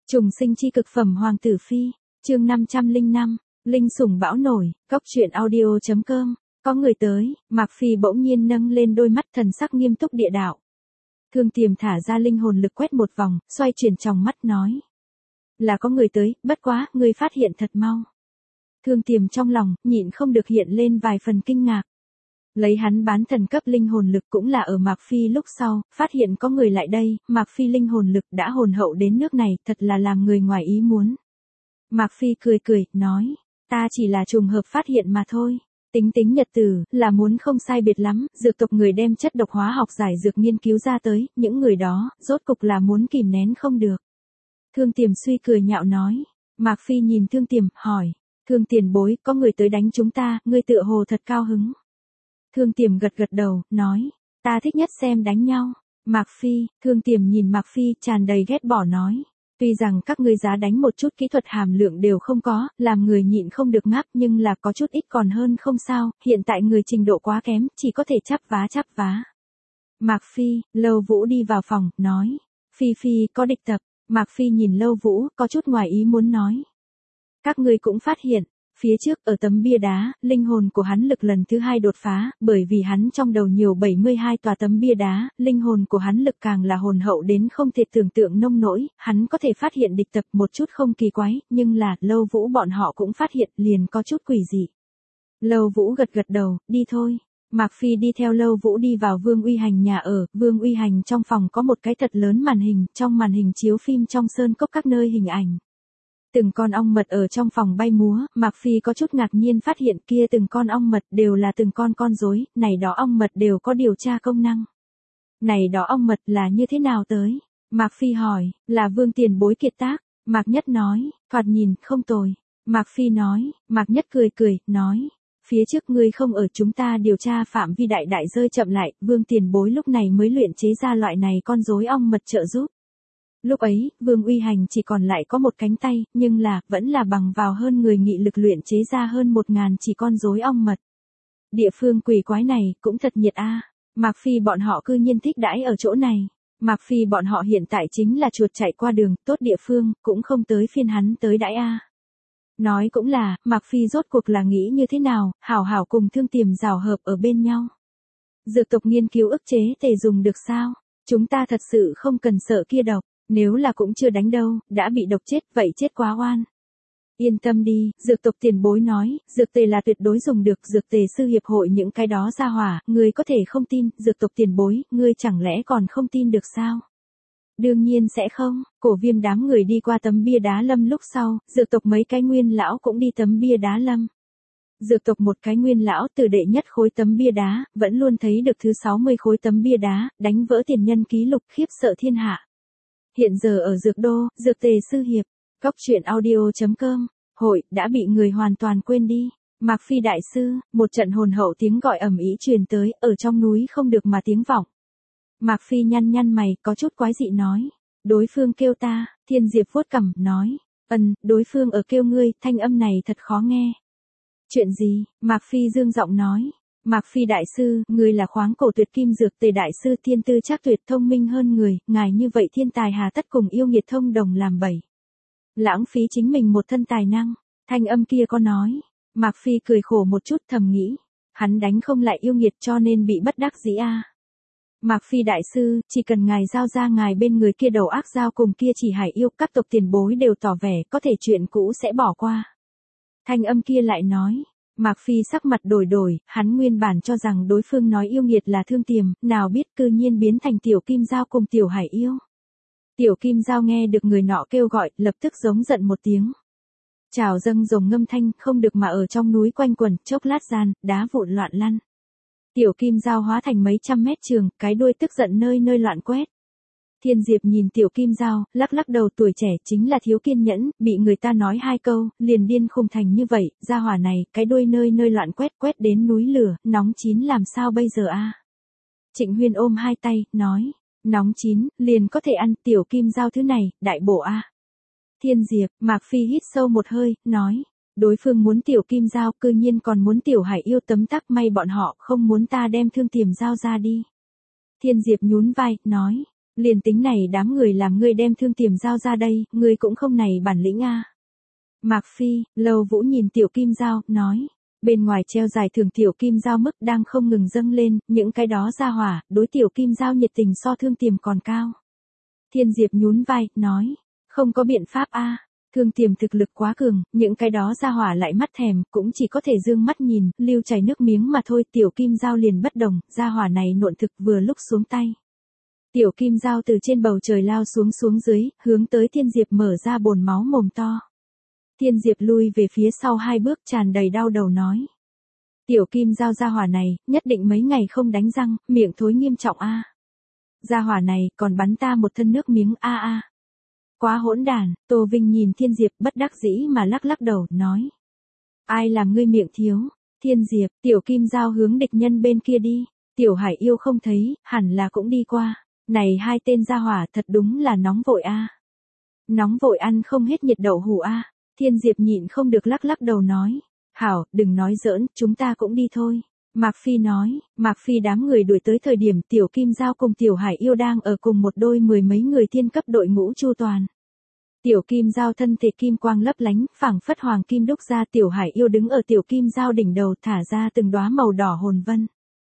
Trùng sinh chi cực phẩm Hoàng tử phi, chương 505, linh sủng bão nổi, góc truyện audio.com, có người tới, Mạc Phi bỗng nhiên nâng lên đôi mắt thần sắc nghiêm túc địa đạo. Thương Tiềm thả ra linh hồn lực quét một vòng, xoay chuyển tròng mắt nói. Là có người tới, bất quá, người phát hiện thật mau. Thương Tiềm trong lòng, nhịn không được hiện lên vài phần kinh ngạc. Lấy hắn bán thần cấp linh hồn lực cũng là ở Mạc Phi lúc sau, phát hiện có người lại đây, Mạc Phi linh hồn lực đã hồn hậu đến nước này, thật là làm người ngoài ý muốn. Mạc Phi cười cười, nói, ta chỉ là trùng hợp phát hiện mà thôi. Tính nhật tử, là muốn không sai biệt lắm, dược tộc người đem chất độc hóa học giải dược nghiên cứu ra tới, những người đó, rốt cục là muốn kìm nén không được. Thương Tiềm suy cười nhạo nói, Mạc Phi nhìn Thương Tiềm, hỏi, Thương tiền bối, có người tới đánh chúng ta, ngươi tựa hồ thật cao hứng. Thương Tiềm gật đầu, nói, ta thích nhất xem đánh nhau. Mạc Phi, Thương Tiềm nhìn Mạc Phi tràn đầy ghét bỏ nói, tuy rằng các ngươi giá đánh một chút kỹ thuật hàm lượng đều không có, làm người nhịn không được ngáp nhưng là có chút ít còn hơn không sao, hiện tại người trình độ quá kém, chỉ có thể chắp vá. Mạc Phi, Lâu Vũ đi vào phòng, nói, Phi có địch tập. Mạc Phi nhìn Lâu Vũ, có chút ngoài ý muốn nói. Các ngươi cũng phát hiện. Phía trước ở tấm bia đá, linh hồn của hắn lực lần thứ 2 đột phá, bởi vì hắn trong đầu nhiều 72 tòa tấm bia đá, linh hồn của hắn lực càng là hồn hậu đến không thể tưởng tượng nông nỗi, hắn có thể phát hiện địch tập một chút không kỳ quái, nhưng là, Lâu Vũ bọn họ cũng phát hiện liền có chút quỷ dị. Lâu Vũ gật đầu, đi thôi. Mạc Phi đi theo Lâu Vũ đi vào Vương Uy Hành nhà ở, Vương Uy Hành trong phòng có một cái thật lớn màn hình, trong màn hình chiếu phim trong sơn cốc các nơi hình ảnh. Từng con ong mật ở trong phòng bay múa, Mạc Phi có chút ngạc nhiên phát hiện kia từng con ong mật đều là từng con rối, này đó ong mật đều có điều tra công năng. Này đó ong mật là như thế nào tới? Mạc Phi hỏi, là Vương tiền bối kiệt tác. Mạc Nhất nói, thoạt nhìn, không tồi. Mạc Phi nói, Mạc Nhất cười, nói, phía trước ngươi không ở chúng ta điều tra phạm vi đại rơi chậm lại, Vương tiền bối lúc này mới luyện chế ra loại này con rối ong mật trợ giúp. Lúc ấy, Vương Uy Hành chỉ còn lại có một cánh tay, nhưng là, vẫn là bằng vào hơn người nghị lực luyện chế ra hơn 1000 chỉ con rối ong mật. Địa phương quỷ quái này, cũng thật nhiệt a. Mạc Phi bọn họ cư nhiên thích đãi ở chỗ này. Mạc Phi bọn họ hiện tại chính là chuột chạy qua đường, tốt địa phương, cũng không tới phiên hắn tới đãi a. Nói cũng là, Mạc Phi rốt cuộc là nghĩ như thế nào, hảo cùng Thương Tiềm rào hợp ở bên nhau. Dược tộc nghiên cứu ức chế thể dùng được sao? Chúng ta thật sự không cần sợ kia độc. Nếu là cũng chưa đánh đâu, đã bị độc chết, vậy chết quá oan. Yên tâm đi, dược tộc tiền bối nói, dược tề là tuyệt đối dùng được, dược tề sư hiệp hội những cái đó ra hỏa, ngươi có thể không tin, dược tộc tiền bối, ngươi chẳng lẽ còn không tin được sao? Đương nhiên sẽ không, Cổ Viêm đám người đi qua tấm bia đá lâm lúc sau, dược tộc mấy cái nguyên lão cũng đi tấm bia đá lâm. Dược tộc một cái nguyên lão từ đệ nhất khối tấm bia đá, vẫn luôn thấy được thứ 60 khối tấm bia đá, đánh vỡ tiền nhân ký lục khiếp sợ thiên hạ. Hiện giờ ở Dược Đô, Dược Tề sư hiệp, góc truyện audio.com, hội, đã bị người hoàn toàn quên đi. Mạc Phi đại sư, một trận hồn hậu tiếng gọi ầm ĩ truyền tới, ở trong núi không được mà tiếng vọng. Mạc Phi nhăn mày, có chút quái dị nói. Đối phương kêu ta, Thiên Diệp vuốt cằm, nói. Đối phương ở kêu ngươi, thanh âm này thật khó nghe. Chuyện gì? Mạc Phi dương giọng nói. Mạc Phi đại sư, người là khoáng cổ tuyệt kim dược tề đại sư thiên tư chắc tuyệt thông minh hơn người, ngài như vậy thiên tài hà tất cùng yêu nghiệt thông đồng làm bậy. Lãng phí chính mình một thân tài năng, thanh âm kia có nói. Mạc Phi cười khổ một chút thầm nghĩ, hắn đánh không lại yêu nghiệt cho nên bị bất đắc dĩ a. Mạc Phi đại sư, chỉ cần ngài giao ra ngài bên người kia đầu ác giao cùng kia chỉ hải yêu, các tộc tiền bối đều tỏ vẻ có thể chuyện cũ sẽ bỏ qua. Thanh âm kia lại nói. Mạc Phi sắc mặt đổi, hắn nguyên bản cho rằng đối phương nói yêu nghiệt là Thương Tiềm, nào biết cư nhiên biến thành Tiểu Kim Giao cùng Tiểu Hải yêu. Tiểu Kim Giao nghe được người nọ kêu gọi, lập tức giống giận một tiếng. Chào dâng rồng ngâm thanh, không được mà ở trong núi quanh quẩn, chốc lát gian, đá vụn loạn lăn. Tiểu Kim Giao hóa thành mấy trăm mét trường, cái đuôi tức giận nơi loạn quét. Thiên Diệp nhìn Tiểu Kim Giao, lắc đầu tuổi trẻ chính là thiếu kiên nhẫn, bị người ta nói 2 câu, liền điên khùng thành như vậy, gia hỏa này, cái đuôi nơi loạn quét đến núi lửa, nóng chín làm sao bây giờ a? Trịnh Huyên ôm 2 tay, nói, nóng chín, liền có thể ăn Tiểu Kim Giao thứ này, đại bổ a. Thiên Diệp, Mạc Phi hít sâu một hơi, nói, đối phương muốn Tiểu Kim Giao, cư nhiên còn muốn Tiểu Hải yêu tấm tắc may bọn họ không muốn ta đem Thương Tiềm giao ra đi. Thiên Diệp nhún vai, nói. Liền tính này đám người làm ngươi đem Thương Tiềm giao ra đây, ngươi cũng không này bản lĩnh a. Mạc Phi, Lâu Vũ nhìn tiểu kim dao, nói. Bên ngoài treo giải thưởng tiểu kim dao mức đang không ngừng dâng lên, những cái đó ra hỏa, đối tiểu kim dao nhiệt tình so Thương Tiềm còn cao. Thiên Diệp nhún vai, nói. Không có biện pháp a. Thương Tiềm thực lực quá cường, những cái đó ra hỏa lại mắt thèm, cũng chỉ có thể dương mắt nhìn, lưu chảy nước miếng mà thôi. Tiểu kim dao liền bất đồng, ra hỏa này nộn thực vừa lúc xuống tay. Tiểu kim dao từ trên bầu trời lao xuống dưới, hướng tới Thiên Diệp mở ra bồn máu mồm to. Thiên Diệp lui về phía sau 2 bước tràn đầy đau đầu nói. Tiểu kim dao ra hỏa này, nhất định mấy ngày không đánh răng, miệng thối nghiêm trọng a. Ra hỏa này, còn bắn ta một thân nước miếng a. Quá hỗn đản, Tô Vinh nhìn Thiên Diệp bất đắc dĩ mà lắc lắc đầu, nói. Ai làm ngươi miệng thiếu? Thiên Diệp, tiểu kim dao hướng địch nhân bên kia đi. Tiểu Hải Yêu không thấy, hẳn là cũng đi qua. Này 2 tên gia hỏa thật đúng là nóng vội a. Nóng vội ăn không hết nhiệt đậu hủ a. Thiên Diệp nhịn không được lắc lắc đầu nói. Hảo, đừng nói giỡn, chúng ta cũng đi thôi. Mạc Phi nói, Mạc Phi đám người đuổi tới thời điểm tiểu kim dao cùng tiểu Hải Yêu đang ở cùng một đôi 10 mấy người thiên cấp đội ngũ chu toàn. Tiểu kim dao thân thể kim quang lấp lánh, phảng phất hoàng kim đúc ra. Tiểu Hải Yêu đứng ở tiểu kim dao đỉnh đầu thả ra từng đóa màu đỏ hồn vân.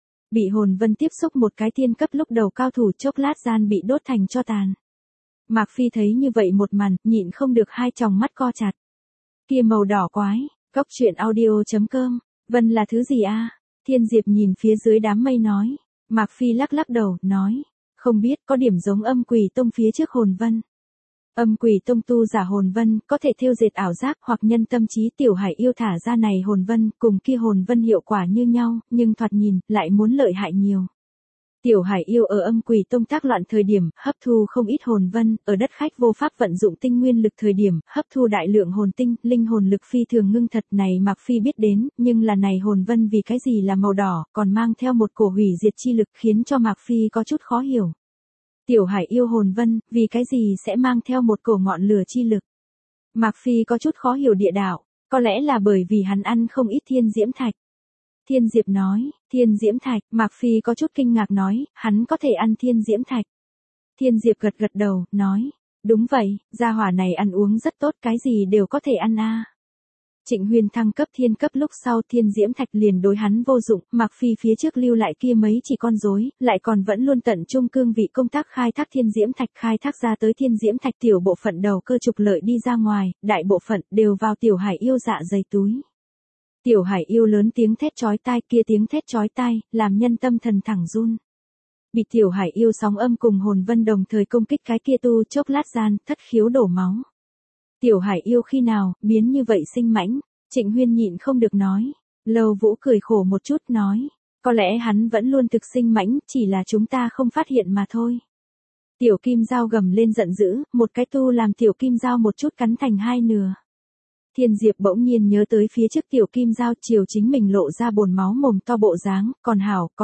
Bị hồn vân tiếp xúc một cái thiên cấp lúc đầu cao thủ chốc lát gian bị đốt thành tro tàn. Mạc Phi thấy như vậy một màn, nhịn không được 2 tròng mắt co chặt. Kia màu đỏ quái, Cóc Truyện Audio.com, vân là thứ gì a? Thiên Diệp nhìn phía dưới đám mây nói. Mạc Phi lắc lắc đầu, nói. Không biết, có điểm giống Âm Quỷ Tông phía trước hồn vân. Âm Quỷ Tông tu giả hồn vân, có thể thêu dệt ảo giác hoặc nhân tâm trí. Tiểu Hải Yêu thả ra này hồn vân, cùng kia hồn vân hiệu quả như nhau, nhưng thoạt nhìn, lại muốn lợi hại nhiều. Tiểu Hải Yêu ở Âm Quỷ Tông tác loạn thời điểm, hấp thu không ít hồn vân, ở đất khách vô pháp vận dụng tinh nguyên lực thời điểm, hấp thu đại lượng hồn tinh, linh hồn lực phi thường ngưng thật này Mạc Phi biết đến, nhưng là này hồn vân vì cái gì là màu đỏ, còn mang theo một cổ hủy diệt chi lực khiến cho Mạc Phi có chút khó hiểu. Tiểu Hải Yêu hồn vân, vì cái gì sẽ mang theo một cổ ngọn lửa chi lực? Mạc Phi có chút khó hiểu địa đạo, có lẽ là bởi vì hắn ăn không ít thiên diễm thạch. Thiên Diệp nói, thiên diễm thạch, Mạc Phi có chút kinh ngạc nói, hắn có thể ăn thiên diễm thạch. Thiên Diệp gật gật đầu, nói, đúng vậy, gia hỏa này ăn uống rất tốt, cái gì đều có thể ăn a. Trịnh Huyền thăng cấp thiên cấp lúc sau thiên diễm thạch liền đối hắn vô dụng, Mạc Phi phía trước lưu lại kia mấy chỉ con rối, lại còn vẫn luôn tận trung cương vị công tác khai thác thiên diễm thạch, khai thác ra tới thiên diễm thạch tiểu bộ phận đầu cơ trục lợi đi ra ngoài, đại bộ phận đều vào Tiểu Hải Yêu dạ dày túi. Tiểu Hải Yêu lớn tiếng thét chói tai, kia tiếng thét chói tai, làm nhân tâm thần thẳng run. Bị Tiểu Hải Yêu sóng âm cùng hồn vân đồng thời công kích cái kia tu chốc lát gian, thất khiếu đổ máu. Tiểu Hải Yêu khi nào, biến như vậy sinh mãnh, Trịnh Huyên nhịn không được nói. Lâu Vũ cười khổ một chút nói, có lẽ hắn vẫn luôn thực sinh mãnh, chỉ là chúng ta không phát hiện mà thôi. Tiểu kim dao gầm lên giận dữ, một cái tu làm tiểu kim dao một chút cắn thành 2 nửa. Thiên Diệp bỗng nhiên nhớ tới phía trước tiểu kim dao chiều chính mình lộ ra bồn máu mồm to bộ dáng, còn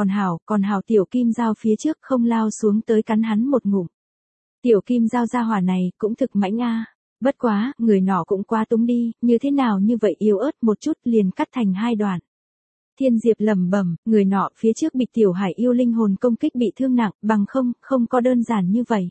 hảo tiểu kim dao phía trước không lao xuống tới cắn hắn một ngụm. Tiểu kim dao ra hỏa này cũng thực mãnh a. Bất quá, người nọ cũng quá túng đi, như thế nào như vậy yếu ớt một chút liền cắt thành 2 đoạn. Thiên Diệp lẩm bẩm, người nọ phía trước bị Tiểu Hải Yêu linh hồn công kích bị thương nặng, bằng không có đơn giản như vậy.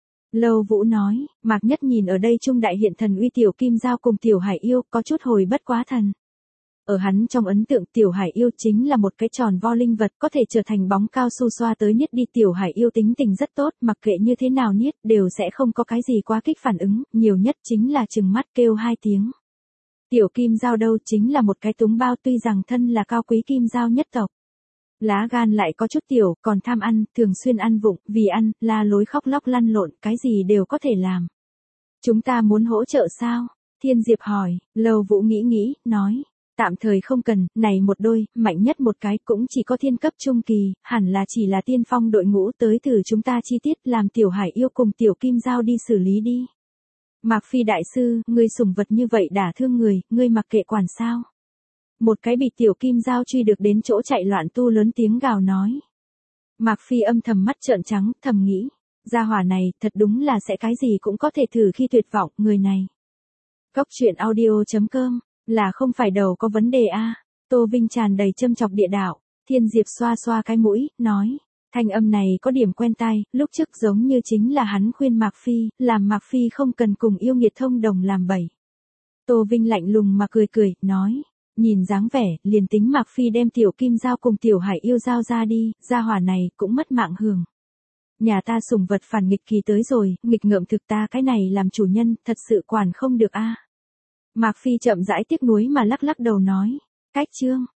Lâu Vũ nói, Mạc Nhất nhìn ở đây trung đại hiện thần uy tiểu kim dao cùng Tiểu Hải Yêu có chút hồi bất quá thần. Ở hắn trong ấn tượng Tiểu Hải Yêu chính là một cái tròn vo linh vật có thể trở thành bóng cao su xoa tới niết đi. Tiểu Hải Yêu tính tình rất tốt, mặc kệ như thế nào niết đều sẽ không có cái gì quá kích phản ứng, nhiều nhất chính là trừng mắt kêu 2 tiếng. Tiểu kim dao đâu chính là một cái túng bao, tuy rằng thân là cao quý kim dao nhất tộc. Lá gan lại có chút tiểu, còn tham ăn, thường xuyên ăn vụng, vì ăn, la lối khóc lóc lăn lộn, cái gì đều có thể làm. Chúng ta muốn hỗ trợ sao? Thiên Diệp hỏi, Lâu Vũ nghĩ, nói, tạm thời không cần, này một đôi, mạnh nhất một cái cũng chỉ có thiên cấp trung kỳ, hẳn là chỉ là tiên phong đội ngũ tới từ chúng ta chi tiết làm Tiểu Hải Yêu cùng tiểu kim dao đi xử lý đi. Mạc Phi đại sư, ngươi sủng vật như vậy đả thương người, ngươi mặc kệ quản sao? Một cái bị tiểu kim dao truy được đến chỗ chạy loạn tu lớn tiếng gào nói. Mạc Phi âm thầm mắt trợn trắng, thầm nghĩ, gia hỏa này thật đúng là sẽ cái gì cũng có thể thử khi tuyệt vọng, người này. Cóc Truyện Audio.com, là không phải đầu có vấn đề a. Tô Vinh tràn đầy châm chọc địa đạo, Thiên Diệp xoa xoa cái mũi, nói, Thanh âm này có điểm quen tai, lúc trước giống như chính là hắn khuyên Mạc Phi, làm Mạc Phi không cần cùng yêu nghiệt thông đồng làm bậy. Tô Vinh lạnh lùng mà cười cười, nói, nhìn dáng vẻ, liền tính Mạc Phi đem tiểu kim giao cùng tiểu hải yêu giao ra đi, gia hỏa này cũng mất mạng hưởng. Nhà ta sủng vật phản nghịch kỳ tới rồi, nghịch ngợm thực ta cái này làm chủ nhân, thật sự quản không được a. Mạc Phi chậm rãi tiếc nuối mà lắc lắc đầu nói, cách chương.